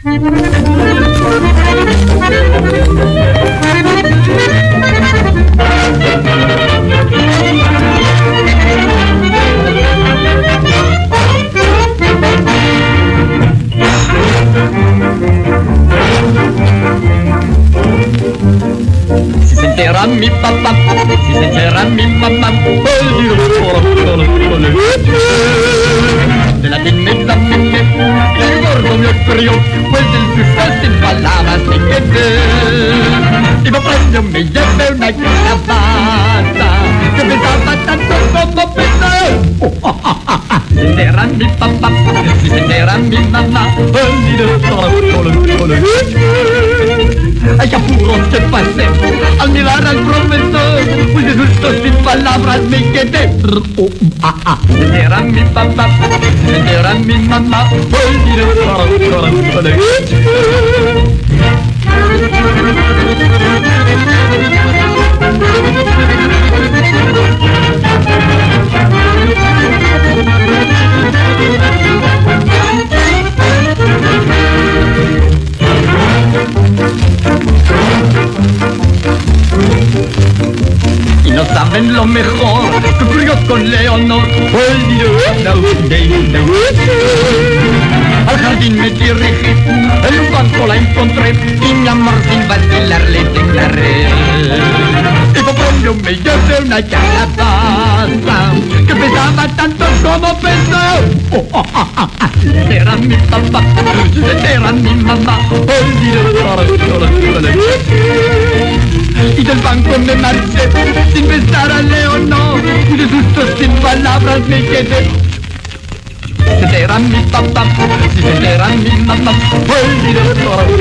Si se entera mi papá, si se entera mi mamá, de la timidez el gordo me crió, pues en sus sin palabras me quedé. Y por premio me llevé una caravana que pesaba tanto como pesé. Si se entera mi papá, si se entera mi mamá, ay, apuro que pasé al mirar al profesor, pues de susto sin palabras me quedé. Si se entera mi papá, si se entera mi mamá, y no saben lo mejor que ocurrió con Leonor. Al jardín me dirigí, en un banco la encontré y mi amor sin vacilar le declaré. Y por premio me llevé una calabaza que pesaba tanto como pesó. Si era mi papá, si era mi mamá, y del banco me marché sin besar a Leonor, y de susto sin palabras me quedé. Si se entera mi papá, si se entera mi mamá,